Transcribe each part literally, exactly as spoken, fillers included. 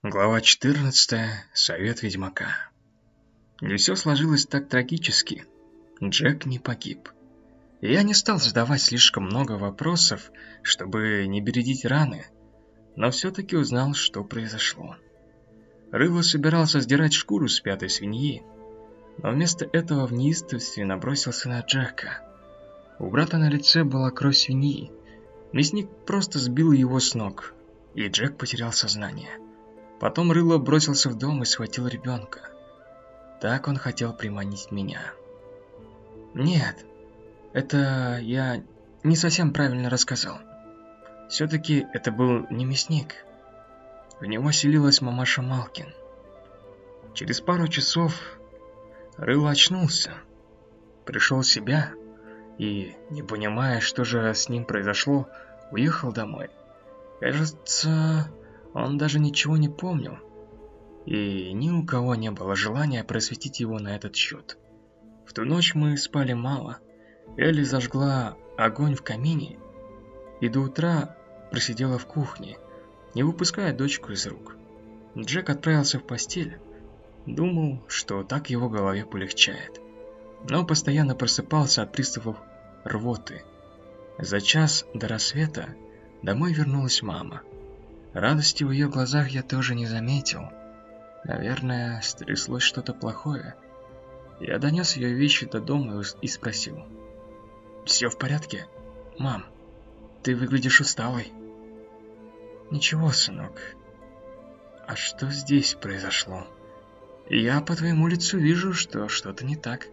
Глава четырнадцатая. Совет ведьмака. Не все сложилось так трагически. Джек не погиб. Я не стал задавать слишком много вопросов, чтобы не бередить раны, но все-таки узнал, что произошло. Рыло собирался сдирать шкуру с пятой свиньи, но вместо этого в неистовстве набросился на Джека. У брата на лице была кровь свиньи. Мясник просто сбил его с ног, и Джек потерял сознание. Потом Рыло бросился в дом и схватил ребенка. Так он хотел приманить меня. Нет, это я не совсем правильно рассказал. Все-таки это был не мясник. В него селилась мамаша Малкин. Через пару часов Рыло очнулся, пришел в себя и, не понимая, что же с ним произошло, уехал домой. Кажется, он даже ничего не помнил, и ни у кого не было желания просветить его на этот счет. В ту ночь мы спали мало. Элли зажгла огонь в камине и до утра просидела в кухне, не выпуская дочку из рук. Джек отправился в постель, думал, что так его голове полегчает, но постоянно просыпался от приступов рвоты. За час до рассвета домой вернулась мама. Радости в ее глазах я тоже не заметил. Наверное, стряслось что-то плохое. Я донес ее вещи до дома и спросил: «Все в порядке? Мам, ты выглядишь усталой». «Ничего, сынок. А что здесь произошло? Я по твоему лицу вижу, что что-то не так».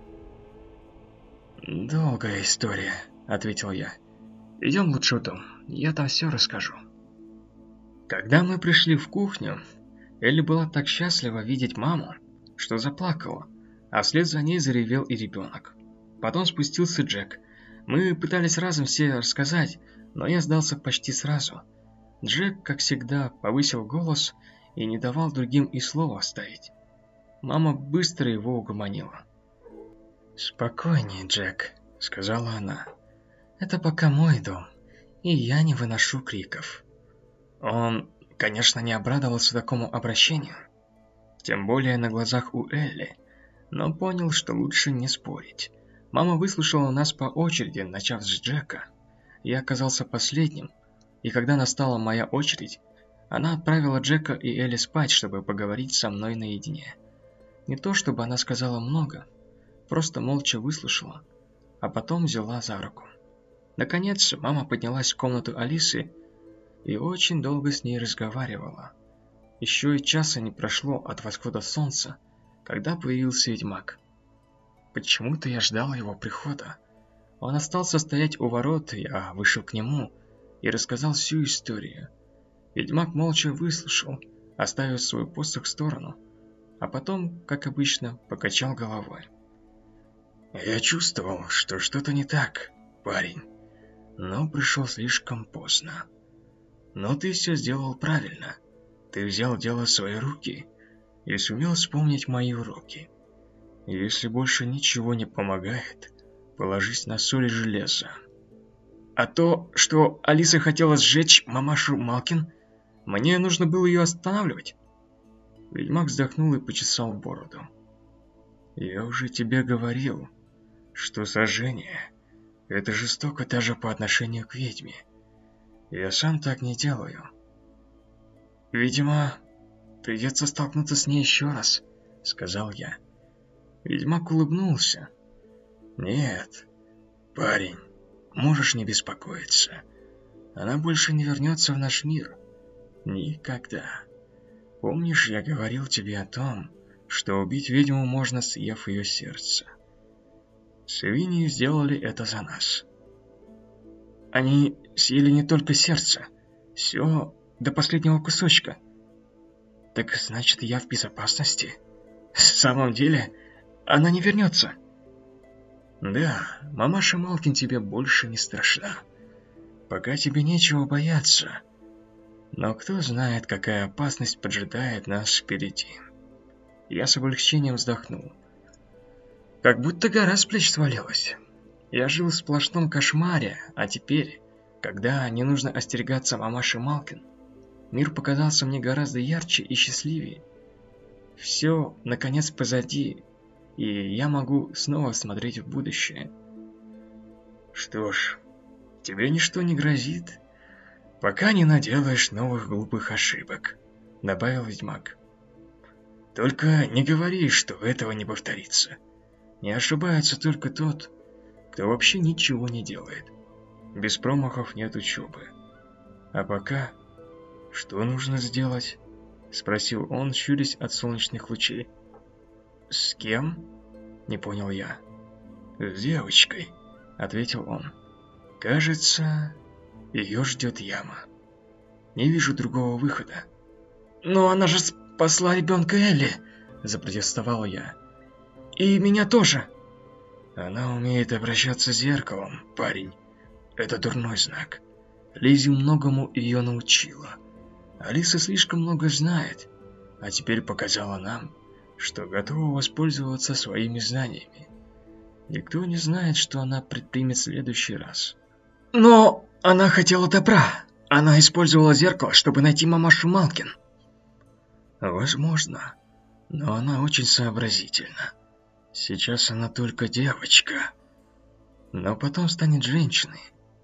«Долгая история», — ответил я. «Идем лучше в дом, я там все расскажу». Когда мы пришли в кухню, Элли была так счастлива видеть маму, что заплакала, а вслед за ней заревел и ребенок. Потом спустился Джек. Мы пытались разом все рассказать, но я сдался почти сразу. Джек, как всегда, повысил голос и не давал другим и слова вставить. Мама быстро его угомонила. «Спокойнее, Джек», — сказала она. «Это пока мой дом, и я не выношу криков». Он, конечно, не обрадовался такому обращению, тем более на глазах у Элли, но понял, что лучше не спорить. Мама выслушала нас по очереди, начав с Джека. Я оказался последним, и когда настала моя очередь, она отправила Джека и Элли спать, чтобы поговорить со мной наедине. Не то чтобы она сказала много, просто молча выслушала, а потом взяла за руку. Наконец, мама поднялась в комнату Алисы и очень долго с ней разговаривала. Еще и часа не прошло от восхода солнца, когда появился ведьмак. Почему-то я ждал его прихода. Он остался стоять у ворот, я вышел к нему и рассказал всю историю. Ведьмак молча выслушал, оставив свой посох в сторону, а потом, как обычно, покачал головой. «Я чувствовал, что что-то не так, парень, но пришел слишком поздно. Но ты все сделал правильно. Ты взял дело в свои руки и сумел вспомнить мои уроки. Если больше ничего не помогает, положись на соль и железо». «А то, что Алиса хотела сжечь мамашу Малкин, мне нужно было ее останавливать». Ведьмак вздохнул и почесал бороду. «Я уже тебе говорил, что сожжение — это жестоко даже по отношению к ведьме. Я сам так не делаю. Видимо, придется столкнуться с ней еще раз», — сказал я. Ведьмак улыбнулся. «Нет, парень, можешь не беспокоиться. Она больше не вернется в наш мир. Никогда. Помнишь, я говорил тебе о том, что убить ведьму можно, съев ее сердце? Свиньи сделали это за нас. Они съели не только сердце, все до последнего кусочка. Так значит, я в безопасности? В самом деле, она не вернется?» «Да, мамаша Малкин тебе больше не страшна. Пока тебе нечего бояться. Но кто знает, какая опасность поджидает нас впереди». Я с облегчением вздохнул. Как будто гора с плеч свалилась. Я жил в сплошном кошмаре, а теперь, когда не нужно остерегаться мамаши Малкин, Мир показался мне гораздо ярче и счастливее. Все, наконец, позади, и я могу снова смотреть в будущее. Что ж, тебе ничто не грозит, пока не наделаешь новых глупых ошибок, добавил ведьмак. Только не говори, что этого не повторится. Не ошибается только тот, кто вообще ничего не делает. Без промахов нет учебы. А пока, что нужно сделать? Спросил он, щурясь от солнечных лучей. С кем? Не понял я. С девочкой, ответил он. Кажется, ее ждет яма. Не вижу другого выхода. Но она же спасла ребенка Элли, запротестовал я. И меня тоже. Она умеет обращаться с зеркалом, парень. Это дурной знак. Лиззи многому ее научила. Алиса слишком много знает, а теперь показала нам, что готова воспользоваться своими знаниями. Никто не знает, что она предпримет в следующий раз. Но она хотела добра. Она использовала зеркало, чтобы найти мамашу Малкин. Возможно, но она очень сообразительна. Сейчас она только девочка, но потом станет женщиной.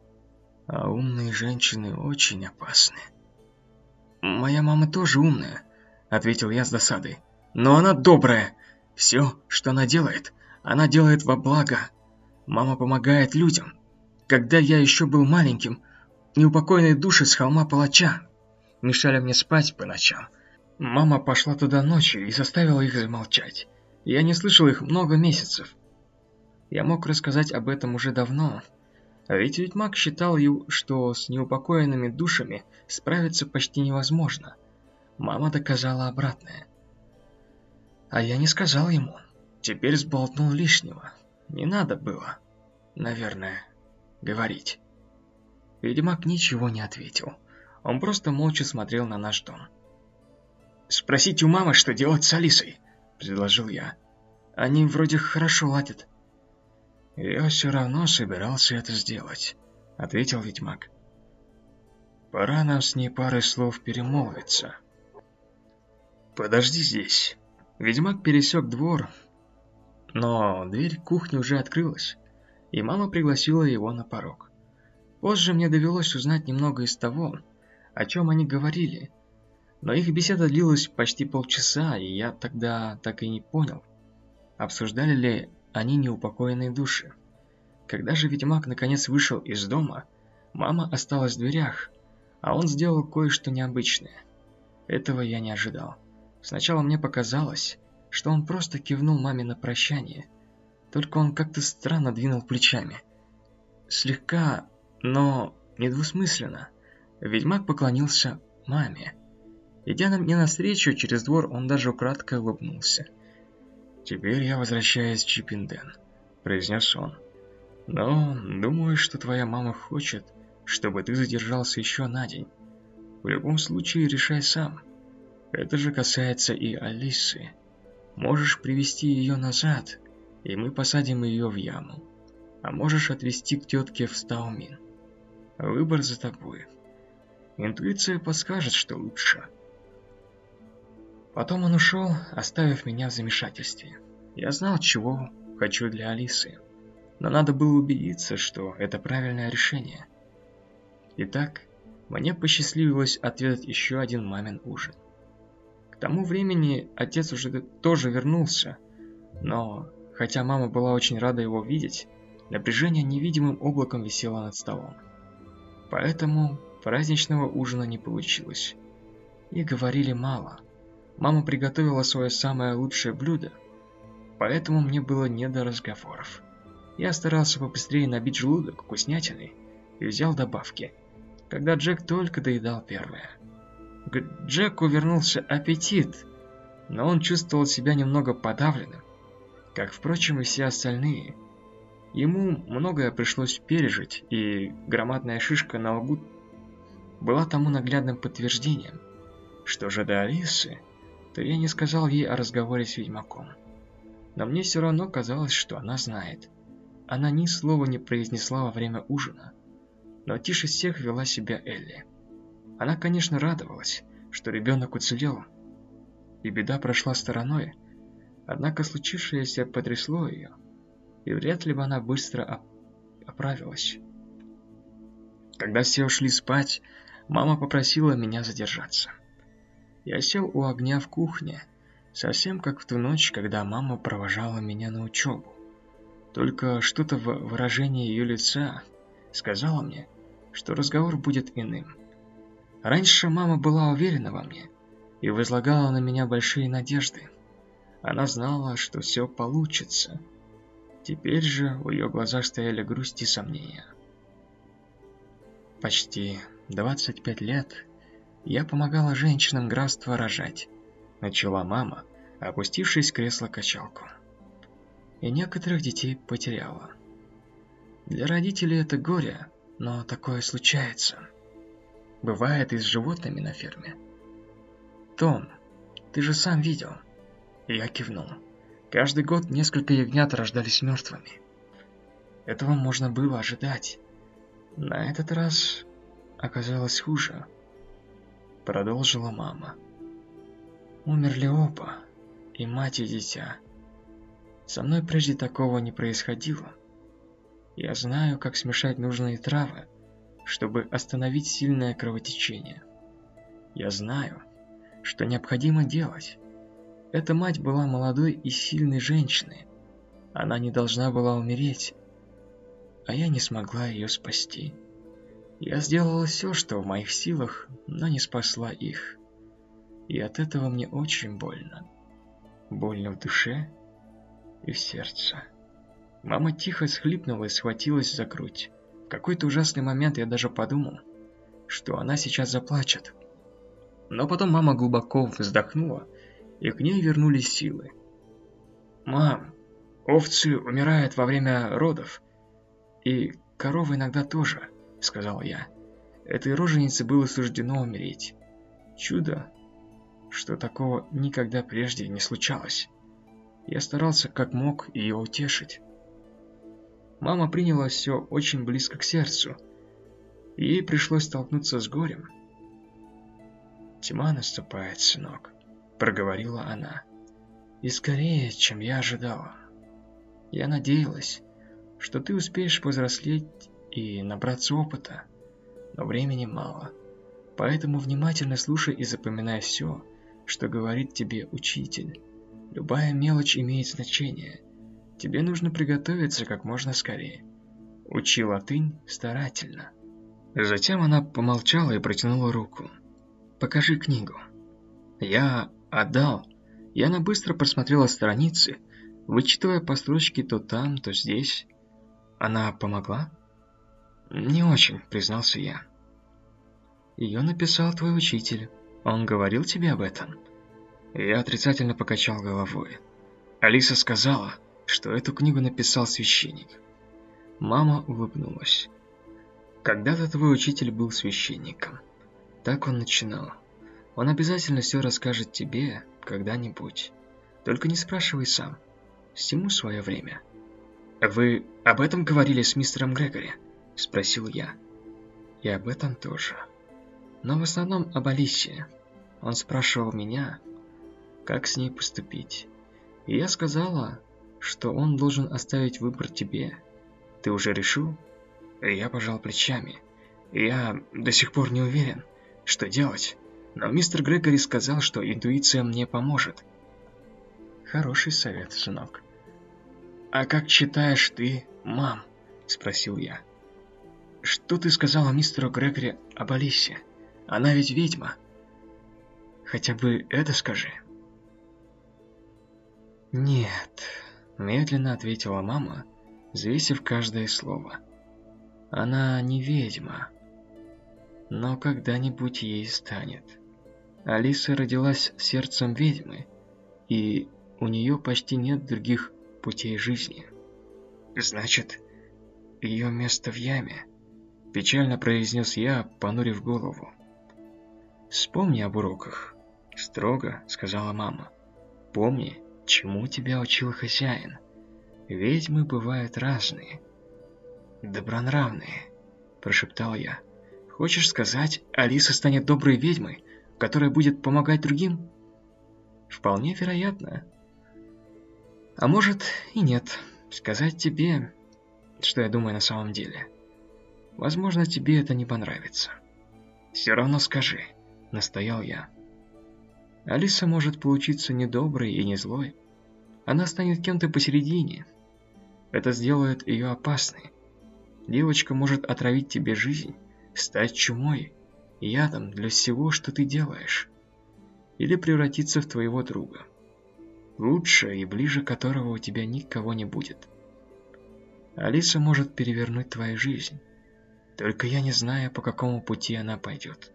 А умные женщины очень опасны. «Моя мама тоже умная», — ответил я с досадой. «Но она добрая. Все, что она делает, она делает во благо. Мама помогает людям. Когда я еще был маленьким, неупокоенные души с холма палача мешали мне спать по ночам. Мама пошла туда ночью и заставила их замолчать. Я не слышал их много месяцев. Я мог рассказать об этом уже давно, а ведь ведьмак считал, что с неупокоенными душами справиться почти невозможно. Мама доказала обратное. А я не сказал ему. Теперь сболтнул лишнего. Не надо было, наверное, говорить. Ведьмак ничего не ответил. Он просто молча смотрел на наш дом. «Спросите у мамы, что делать с Алисой», — предложил я. «Они вроде хорошо ладят». «Я все равно собирался это сделать», — ответил ведьмак. «Пора нам с ней парой слов перемолвиться». «Подожди здесь». Ведьмак пересек двор, но дверь кухни уже открылась, и мама пригласила его на порог. Позже мне довелось узнать немного из того, о чем они говорили, но их беседа длилась почти полчаса, и я тогда так и не понял, обсуждали ли они неупокоенные души. Когда же ведьмак наконец вышел из дома, мама осталась в дверях, а он сделал кое-что необычное. Этого я не ожидал. Сначала мне показалось, что он просто кивнул маме на прощание, только он как-то странно двинул плечами. Слегка, но недвусмысленно, ведьмак поклонился маме. Идя мне навстречу через двор, он даже украдкой улыбнулся. «Теперь я возвращаюсь в Чиппенден», — произнес он. «Но думаю, что твоя мама хочет, чтобы ты задержался еще на день. В любом случае решай сам. Это же касается и Алисы. Можешь привести ее назад, и мы посадим ее в яму. А можешь отвезти к тетке в Стаумин. Выбор за тобой. Интуиция подскажет, что лучше». Потом он ушел, оставив меня в замешательстве. Я знал, чего хочу для Алисы, но надо было убедиться, что это правильное решение. Итак, мне посчастливилось отведать еще один мамин ужин. К тому времени отец уже тоже вернулся, но, хотя мама была очень рада его видеть, напряжение невидимым облаком висело над столом. Поэтому праздничного ужина не получилось. И говорили мало. Мама приготовила свое самое лучшее блюдо, поэтому мне было не до разговоров. Я старался побыстрее набить желудок вкуснятиной и взял добавки, когда Джек только доедал первое. К Джеку вернулся аппетит, но он чувствовал себя немного подавленным, как, впрочем, и все остальные. Ему многое пришлось пережить, и громадная шишка на лбу была тому наглядным подтверждением. Что же до Алисы, то я не сказал ей о разговоре с ведьмаком. Но мне все равно казалось, что она знает. Она ни слова не произнесла во время ужина, но тише всех вела себя Элли. Она, конечно, радовалась, что ребенок уцелел, и беда прошла стороной, однако случившееся потрясло ее, и вряд ли бы она быстро оп оправилась. Когда все ушли спать, мама попросила меня задержаться. Я сел у огня в кухне, совсем как в ту ночь, когда мама провожала меня на учебу. Только что-то в выражении ее лица сказала мне, что разговор будет иным. Раньше мама была уверена во мне и возлагала на меня большие надежды. Она знала, что все получится. Теперь же в ее глазах стояли грусть и сомнения. Почти двадцать пять лет я помогала женщинам графства рожать, начала мама, опустившись в кресло-качалку. И некоторых детей потеряла. Для родителей это горе, но такое случается. Бывает и с животными на ферме. Том, ты же сам видел. Я кивнул. Каждый год несколько ягнят рождались мертвыми. Этого можно было ожидать. На этот раз оказалось хуже. Продолжила мама. Умерли оба, и мать, и дитя. Со мной прежде такого не происходило. Я знаю, как смешать нужные травы, чтобы остановить сильное кровотечение. Я знаю, что необходимо делать. Эта мать была молодой и сильной женщиной. Она не должна была умереть, а я не смогла ее спасти. Я сделала все, что в моих силах, но не спасла их. И от этого мне очень больно. Больно в душе и в сердце. Мама тихо схлипнула и схватилась за грудь. В какой-то ужасный момент я даже подумал, что она сейчас заплачет. Но потом мама глубоко вздохнула, и к ней вернулись силы. «Мам, овцы умирают во время родов, и коровы иногда тоже», — сказал я. «Этой роженице было суждено умереть. Чудо, что такого никогда прежде не случалось». Я старался как мог ее утешить. Мама приняла все очень близко к сердцу, и ей пришлось столкнуться с горем. «Тьма наступает, сынок», — проговорила она. «И скорее, чем я ожидала. Я надеялась, что ты успеешь повзрослеть и набраться опыта, но времени мало. Поэтому внимательно слушай и запоминай все, что говорит тебе учитель. Любая мелочь имеет значение. Тебе нужно приготовиться как можно скорее. Учи латынь старательно». Затем она помолчала и протянула руку. «Покажи книгу». Я отдал. И она быстро просмотрела страницы, вычитывая по строчке то там, то здесь. Она помогла? «Не очень», — признался я. «Ее написал твой учитель. Он говорил тебе об этом?» Я отрицательно покачал головой. Алиса сказала, что эту книгу написал священник. Мама улыбнулась. «Когда-то твой учитель был священником». Так он начинал. «Он обязательно все расскажет тебе когда-нибудь. Только не спрашивай сам. Всему свое время». «Вы об этом говорили с мистером Грегори?» – спросил я. «И об этом тоже. Но в основном об Алисе. Он спрашивал меня, как с ней поступить. И я сказала, что он должен оставить выбор тебе. Ты уже решил?» И я пожал плечами. «Я до сих пор не уверен, что делать. Но мистер Грегори сказал, что интуиция мне поможет». «Хороший совет, сынок». «А как считаешь ты, мам?» – спросил я. «Что ты сказала мистеру Грегори об Алисе? Она ведь ведьма. Хотя бы это скажи». «Нет», – медленно ответила мама, взвесив каждое слово. «Она не ведьма, но когда-нибудь ей станет. Алиса родилась сердцем ведьмы, и у нее почти нет других путей жизни». «Значит, ее место в яме», – печально произнес я, понурив голову. «Вспомни об уроках», – строго сказала мама. «Помни, чему тебя учил хозяин. Ведьмы бывают разные». «Добронравные», – прошептал я. Хочешь сказать, Алиса станет доброй ведьмой, которая будет помогать другим? Вполне вероятно. А может и нет. Сказать тебе, что я думаю на самом деле. Возможно, тебе это не понравится. Все равно скажи, настоял я. Алиса может получиться не доброй и не злой. Она станет кем-то посередине. Это сделает ее опасной. Девочка может отравить тебе жизнь, стать чумой, ядом для всего, что ты делаешь. Или превратиться в твоего друга. Лучше и ближе которого у тебя никого не будет. Алиса может перевернуть твою жизнь. Только я не знаю, по какому пути она пойдет.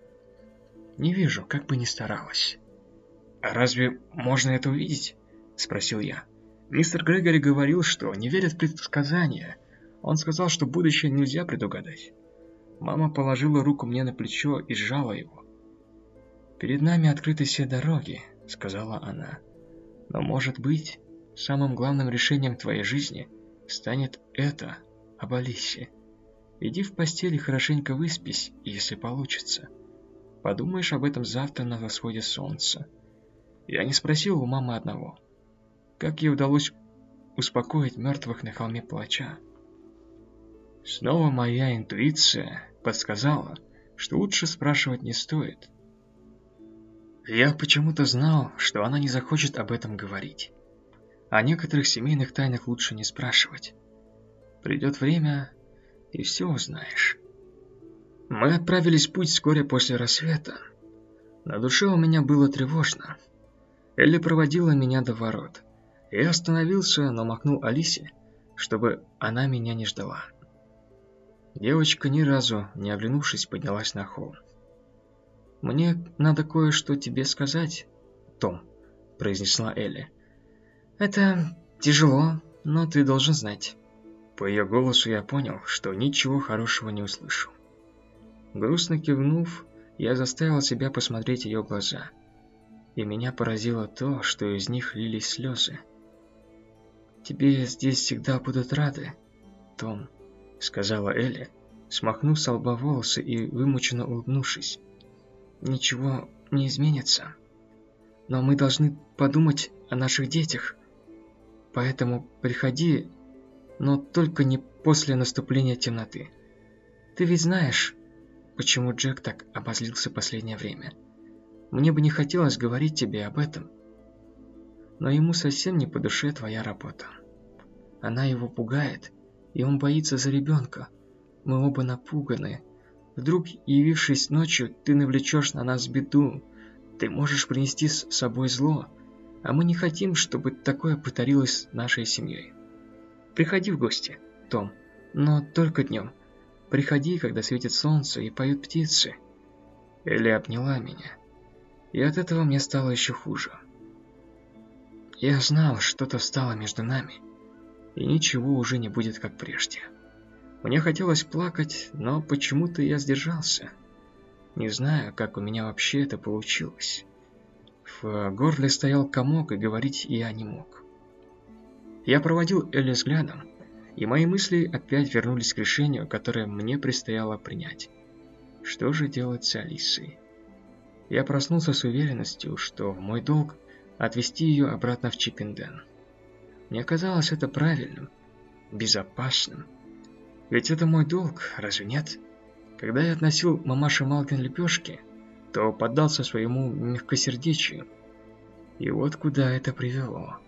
Не вижу, как бы ни старалась. А разве можно это увидеть? Спросил я. Мистер Грегори говорил, что не верит в предсказания. Он сказал, что будущее нельзя предугадать. Мама положила руку мне на плечо и сжала его. «Перед нами открыты все дороги», — сказала она. «Но, может быть, самым главным решением твоей жизни станет это об Алисе. Иди в постель и хорошенько выспись, если получится. Подумаешь об этом завтра на восходе солнца». Я не спросил у мамы одного. Как ей удалось успокоить мертвых на холме плача? Снова моя интуиция подсказала, что лучше спрашивать не стоит. Я почему-то знал, что она не захочет об этом говорить. О некоторых семейных тайнах лучше не спрашивать. Придет время, и все узнаешь. Мы отправились в путь вскоре после рассвета. На душе у меня было тревожно. Элли проводила меня до ворот. Я остановился, но махнул Алисе, чтобы она меня не ждала. Девочка, ни разу не оглянувшись, поднялась на холм. «Мне надо кое-что тебе сказать, Том», — произнесла Элли. «Это тяжело, но ты должен знать». По ее голосу я понял, что ничего хорошего не услышу. Грустно кивнув, я заставил себя посмотреть ее глаза. И меня поразило то, что из них лились слезы. «Тебе здесь всегда будут рады, Том», — сказала Элли, смахнув с лба волосы и вымученно улыбнувшись. «Ничего не изменится. Но мы должны подумать о наших детях. Поэтому приходи, но только не после наступления темноты. Ты ведь знаешь, почему Джек так обозлился последнее время. Мне бы не хотелось говорить тебе об этом. Но ему совсем не по душе твоя работа. Она его пугает, и он боится за ребенка. Мы оба напуганы. Вдруг, явившись ночью, ты навлечешь на нас беду. Ты можешь принести с собой зло, а мы не хотим, чтобы такое повторилось с нашей семьей. Приходи в гости, Том, но только днем. Приходи, когда светит солнце и поют птицы». Элли обняла меня, и от этого мне стало еще хуже. Я знал, что-то встало между нами, и ничего уже не будет как прежде. Мне хотелось плакать, но почему-то я сдержался. Не знаю, как у меня вообще это получилось. В горле стоял комок, и говорить я не мог. Я проводил Элли взглядом, и мои мысли опять вернулись к решению, которое мне предстояло принять. Что же делать с Алисой? Я проснулся с уверенностью, что мой долг – отвезти ее обратно в Чиппенден. Мне казалось это правильным, безопасным. Ведь это мой долг, разве нет? Когда я относил мамаше Малкин лепешки, то поддался своему мягкосердечию. И вот куда это привело.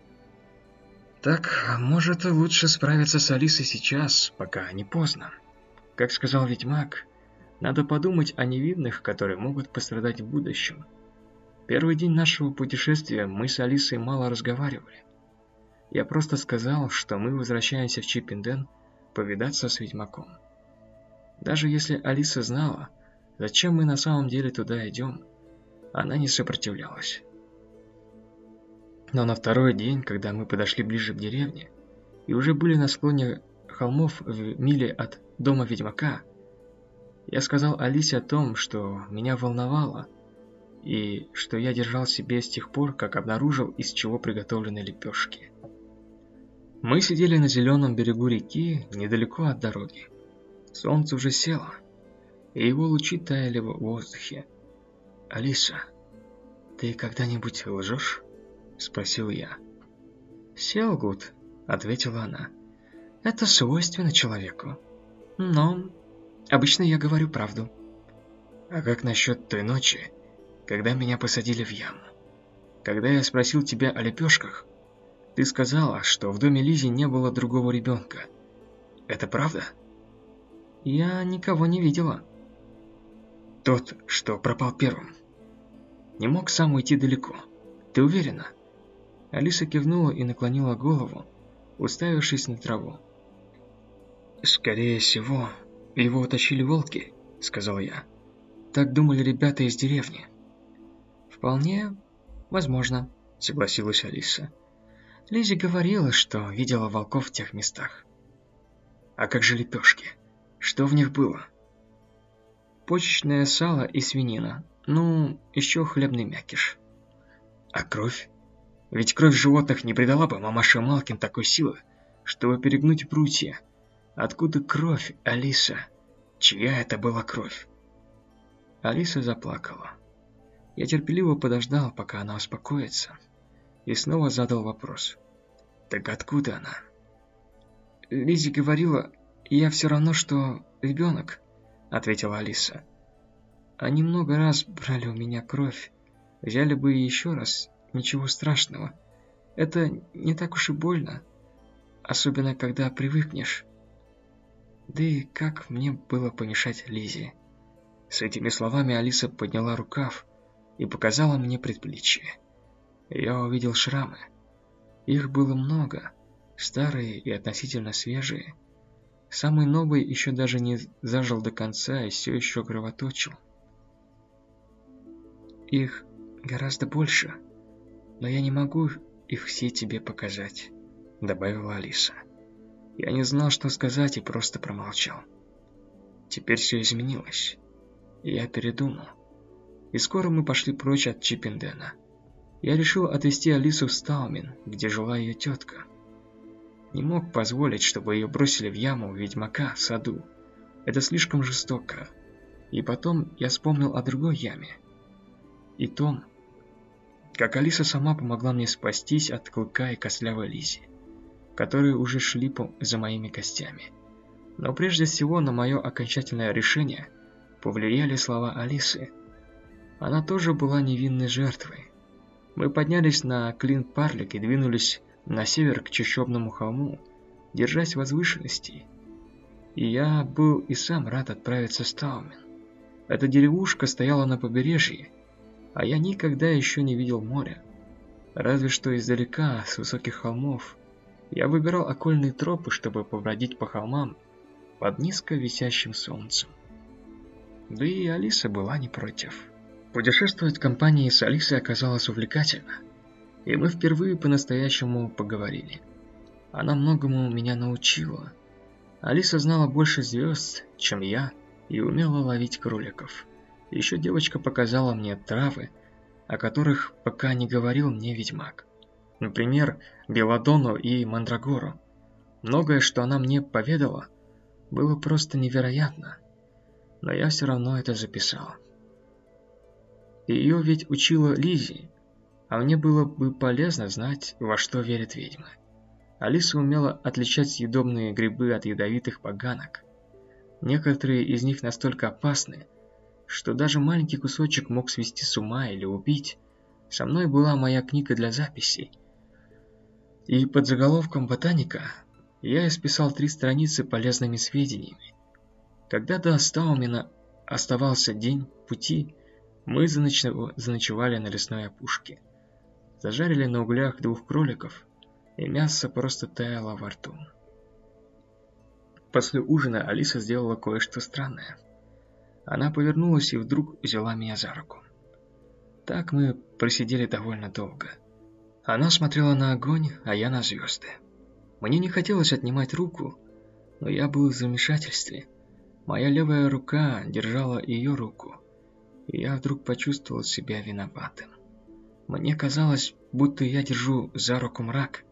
Так, может, лучше справиться с Алисой сейчас, пока не поздно. Как сказал ведьмак, надо подумать о невинных, которые могут пострадать в будущем. Первый день нашего путешествия мы с Алисой мало разговаривали. Я просто сказал, что мы возвращаемся в Чиппенден повидаться с ведьмаком. Даже если Алиса знала, зачем мы на самом деле туда идем, она не сопротивлялась. Но на второй день, когда мы подошли ближе к деревне и уже были на склоне холмов в миле от дома ведьмака, я сказал Алисе о том, что меня волновало, и что я держал себе с тех пор, как обнаружил, из чего приготовлены лепешки. Мы сидели на зеленом берегу реки, недалеко от дороги. Солнце уже село. и его лучи таяли в воздухе. «Алиса, ты когда-нибудь лжешь?» – спросил я. «Все лгут», – ответила она. «Это свойственно человеку. Но обычно я говорю правду». «А как насчет той ночи, когда меня посадили в яму? Когда я спросил тебя о лепешках, ты сказала, что в доме Лизи не было другого ребенка. Это правда?» «Я никого не видела». «Тот, что пропал первым, не мог сам уйти далеко. Ты уверена?» Алиса кивнула и наклонила голову, уставившись на траву. «Скорее всего, его утащили волки», — сказал я. «Так думали ребята из деревни». «Вполне возможно», — согласилась Алиса. Лиззи говорила, что видела волков в тех местах. «А как же лепешки? Что в них было?» «Почечное сало и свинина. Ну, еще хлебный мякиш». «А кровь? Ведь кровь животных не придала бы мамаше Малкин такой силы, чтобы перегнуть прутья. Откуда кровь, Алиса? Чья это была кровь?» Алиса заплакала. Я терпеливо подождал, пока она успокоится, и снова задал вопрос. «Так откуда она?» «Лиззи говорила, я все равно, что ребенок», — ответила Алиса. «Они много раз брали у меня кровь. Взяли бы и еще раз, ничего страшного. Это не так уж и больно, особенно когда привыкнешь. Да и как мне было помешать Лиззи?» С этими словами Алиса подняла рукав и показала мне предплечье. Я увидел шрамы. Их было много, старые и относительно свежие. Самый новый еще даже не зажил до конца и все еще кровоточил. «Их гораздо больше, но я не могу их все тебе показать», — добавила Алиса. Я не знал, что сказать, и просто промолчал. Теперь все изменилось. Я передумал. И скоро мы пошли прочь от Чиппендена. Я решил отвезти Алису в Стаумен, где жила ее тетка. Не мог позволить, чтобы ее бросили в яму ведьмака в саду. Это слишком жестоко. И потом я вспомнил о другой яме. И том, как Алиса сама помогла мне спастись от Клыка и костлявой Лиззи, которые уже шли по за моими костями. Но прежде всего на мое окончательное решение повлияли слова Алисы. Она тоже была невинной жертвой. Мы поднялись на Клин-Парлик и двинулись на север к чащобному холму, держась возвышенностей. И я был и сам рад отправиться в Стаумен. Эта деревушка стояла на побережье, а я никогда еще не видел моря. Разве что издалека, с высоких холмов, я выбирал окольные тропы, чтобы побродить по холмам под низко висящим солнцем. Да и Алиса была не против. Путешествовать в компании с Алисой оказалось увлекательно, и мы впервые по-настоящему поговорили. Она многому меня научила. Алиса знала больше звезд, чем я, и умела ловить кроликов. Еще девочка показала мне травы, о которых пока не говорил мне ведьмак. Например, белладонну и мандрагору. Многое, что она мне поведала, было просто невероятно, но я все равно это записал. Ее ведь учила Лиззи, а мне было бы полезно знать, во что верят ведьмы. Алиса умела отличать съедобные грибы от ядовитых поганок. Некоторые из них настолько опасны, что даже маленький кусочек мог свести с ума или убить. Со мной была моя книга для записей, и под заголовком «Ботаника» я исписал три страницы полезными сведениями. Когда до Стаумена оставался день пути, мы заноч... заночевали на лесной опушке. Зажарили на углях двух кроликов, и мясо просто таяло во рту. После ужина Алиса сделала кое-что странное. Она повернулась и вдруг взяла меня за руку. Так мы просидели довольно долго. Она смотрела на огонь, а я на звезды. Мне не хотелось отнимать руку, но я был в замешательстве. Моя левая рука держала ее руку, и я вдруг почувствовал себя виноватым. Мне казалось, будто я держу за руку мрак.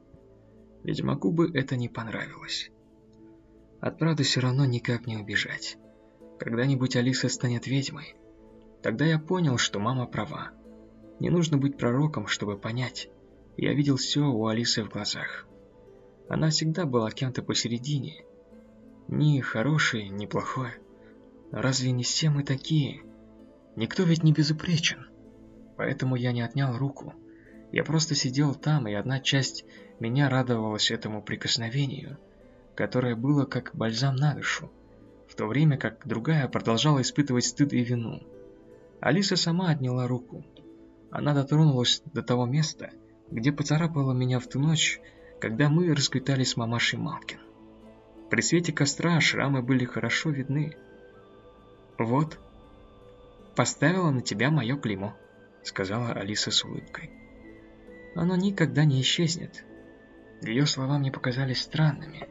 Ведьмаку бы это не понравилось. От правды все равно никак не убежать. В когда-нибудь Алиса станет ведьмой. Тогда я понял, что мама права. Не нужно быть пророком, чтобы понять. Я видел все у Алисы в глазах. Она всегда была кем-то посередине. Ни хорошей, ни плохой. Разве не все мы такие? Никто ведь не безупречен. Поэтому я не отнял руку. Я просто сидел там, и одна часть меня радовалась этому прикосновению, которое было как бальзам на душу, в то время как другая продолжала испытывать стыд и вину. Алиса сама отняла руку. Она дотронулась до того места, где поцарапала меня в ту ночь, когда мы расквитались с мамашей Малкин. При свете костра шрамы были хорошо видны. «Вот, поставила на тебя мое клеймо», — сказала Алиса с улыбкой. «Оно никогда не исчезнет». Ее слова мне показались странными,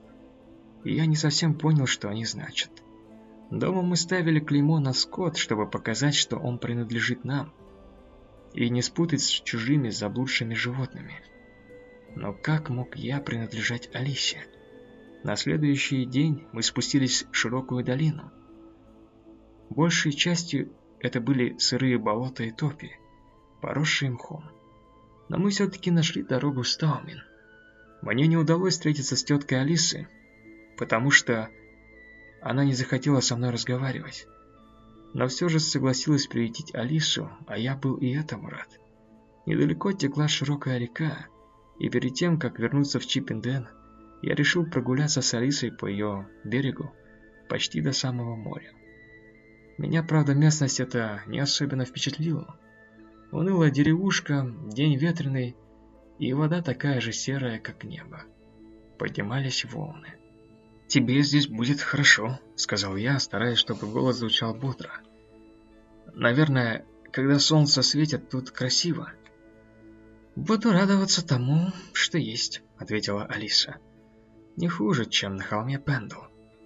и я не совсем понял, что они значат. Дома мы ставили клеймо на скот, чтобы показать, что он принадлежит нам, и не спутать с чужими заблудшими животными. Но как мог я принадлежать Алисе? На следующий день мы спустились в широкую долину. Большей частью это были сырые болота и топи, поросшие мхом. Но мы все-таки нашли дорогу в Стаумин. Мне не удалось встретиться с теткой Алисы, потому что она не захотела со мной разговаривать. Но все же согласилась приютить Алису, а я был и этому рад. Недалеко текла широкая река, и перед тем, как вернуться в Чиппенден, я решил прогуляться с Алисой по ее берегу почти до самого моря. Меня, правда, местность эта не особенно впечатлила. Унылая деревушка, день ветреный, и вода такая же серая, как небо. Поднимались волны. «Тебе здесь будет хорошо», — сказал я, стараясь, чтобы голос звучал бодро. «Наверное, когда солнце светит, тут красиво». «Буду радоваться тому, что есть», — ответила Алиса. «Не хуже, чем на холме Пендл».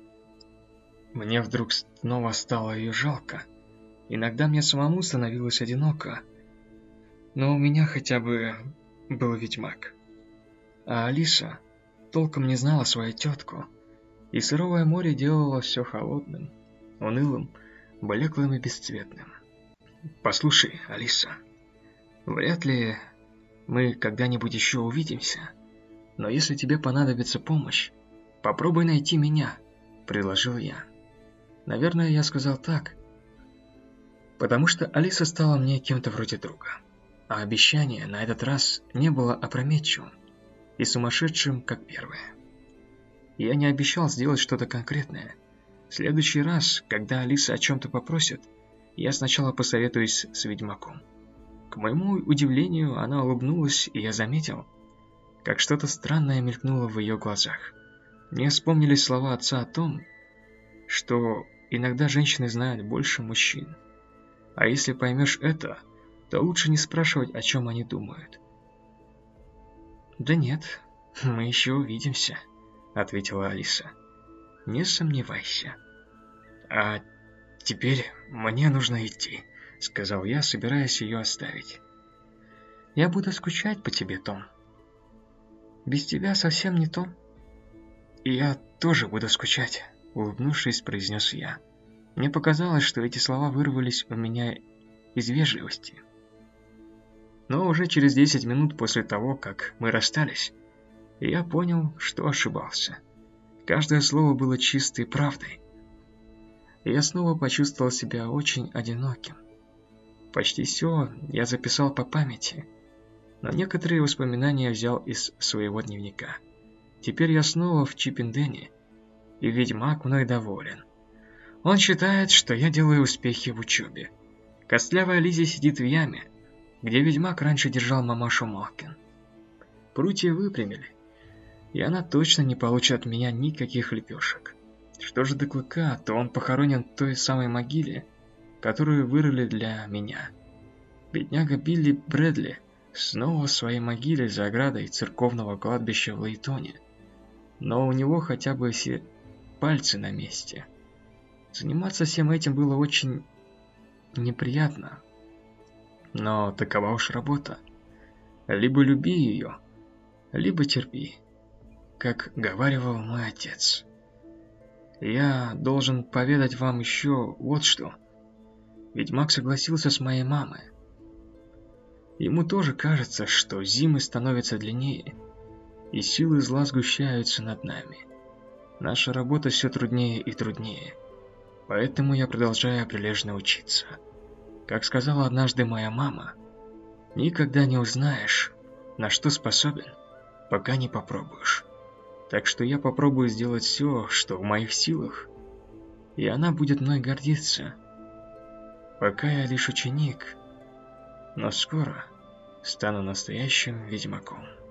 Мне вдруг снова стало ее жалко. Иногда мне самому становилось одиноко. Но у меня хотя бы был ведьмак. А Алиса толком не знала свою тетку, и суровое море делало все холодным, унылым, блеклым и бесцветным. «Послушай, Алиса, вряд ли мы когда-нибудь еще увидимся, но если тебе понадобится помощь, попробуй найти меня», — предложил я. Наверное, я сказал так, потому что Алиса стала мне кем-то вроде друга, а обещание на этот раз не было опрометчивым и сумасшедшим, как первое. Я не обещал сделать что-то конкретное. В следующий раз, когда Алиса о чем-то попросит, я сначала посоветуюсь с ведьмаком. К моему удивлению, она улыбнулась, и я заметил, как что-то странное мелькнуло в ее глазах. Мне вспомнились слова отца о том, что иногда женщины знают больше мужчин. А если поймешь это, то лучше не спрашивать, о чем они думают. «Да нет, мы еще увидимся», — ответила Алиса. «Не сомневайся». «А теперь мне нужно идти», — сказал я, собираясь ее оставить. «Я буду скучать по тебе, Том. Без тебя совсем не то». «И я тоже буду скучать», — улыбнувшись, произнес я. Мне показалось, что эти слова вырвались у меня из вежливости. Но уже через десять минут после того, как мы расстались, я понял, что ошибался. Каждое слово было чистой правдой. И я снова почувствовал себя очень одиноким. Почти все я записал по памяти, но некоторые воспоминания взял из своего дневника. Теперь я снова в Чиппендене, и ведьмак мной доволен. Он считает, что я делаю успехи в учебе. Костлявая Лиззи сидит в яме, где ведьмак раньше держал мамашу Малкин. Прутья выпрямили, и она точно не получит от меня никаких лепешек. Что же до Клыка, то он похоронен в той самой могиле, которую вырыли для меня. Бедняга Билли Брэдли снова в своей могиле за оградой церковного кладбища в Лейтоне. Но у него хотя бы все пальцы на месте. Заниматься всем этим было очень неприятно. Но такова уж работа. Либо люби ее, либо терпи, как говаривал мой отец. Я должен поведать вам еще вот что. Ведьмак согласился с моей мамой. Ему тоже кажется, что зимы становятся длиннее, и силы зла сгущаются над нами. Наша работа все труднее и труднее, поэтому я продолжаю прилежно учиться. Как сказала однажды моя мама, никогда не узнаешь, на что способен, пока не попробуешь. Так что я попробую сделать все, что в моих силах, и она будет мной гордиться. Пока я лишь ученик, но скоро стану настоящим ведьмаком.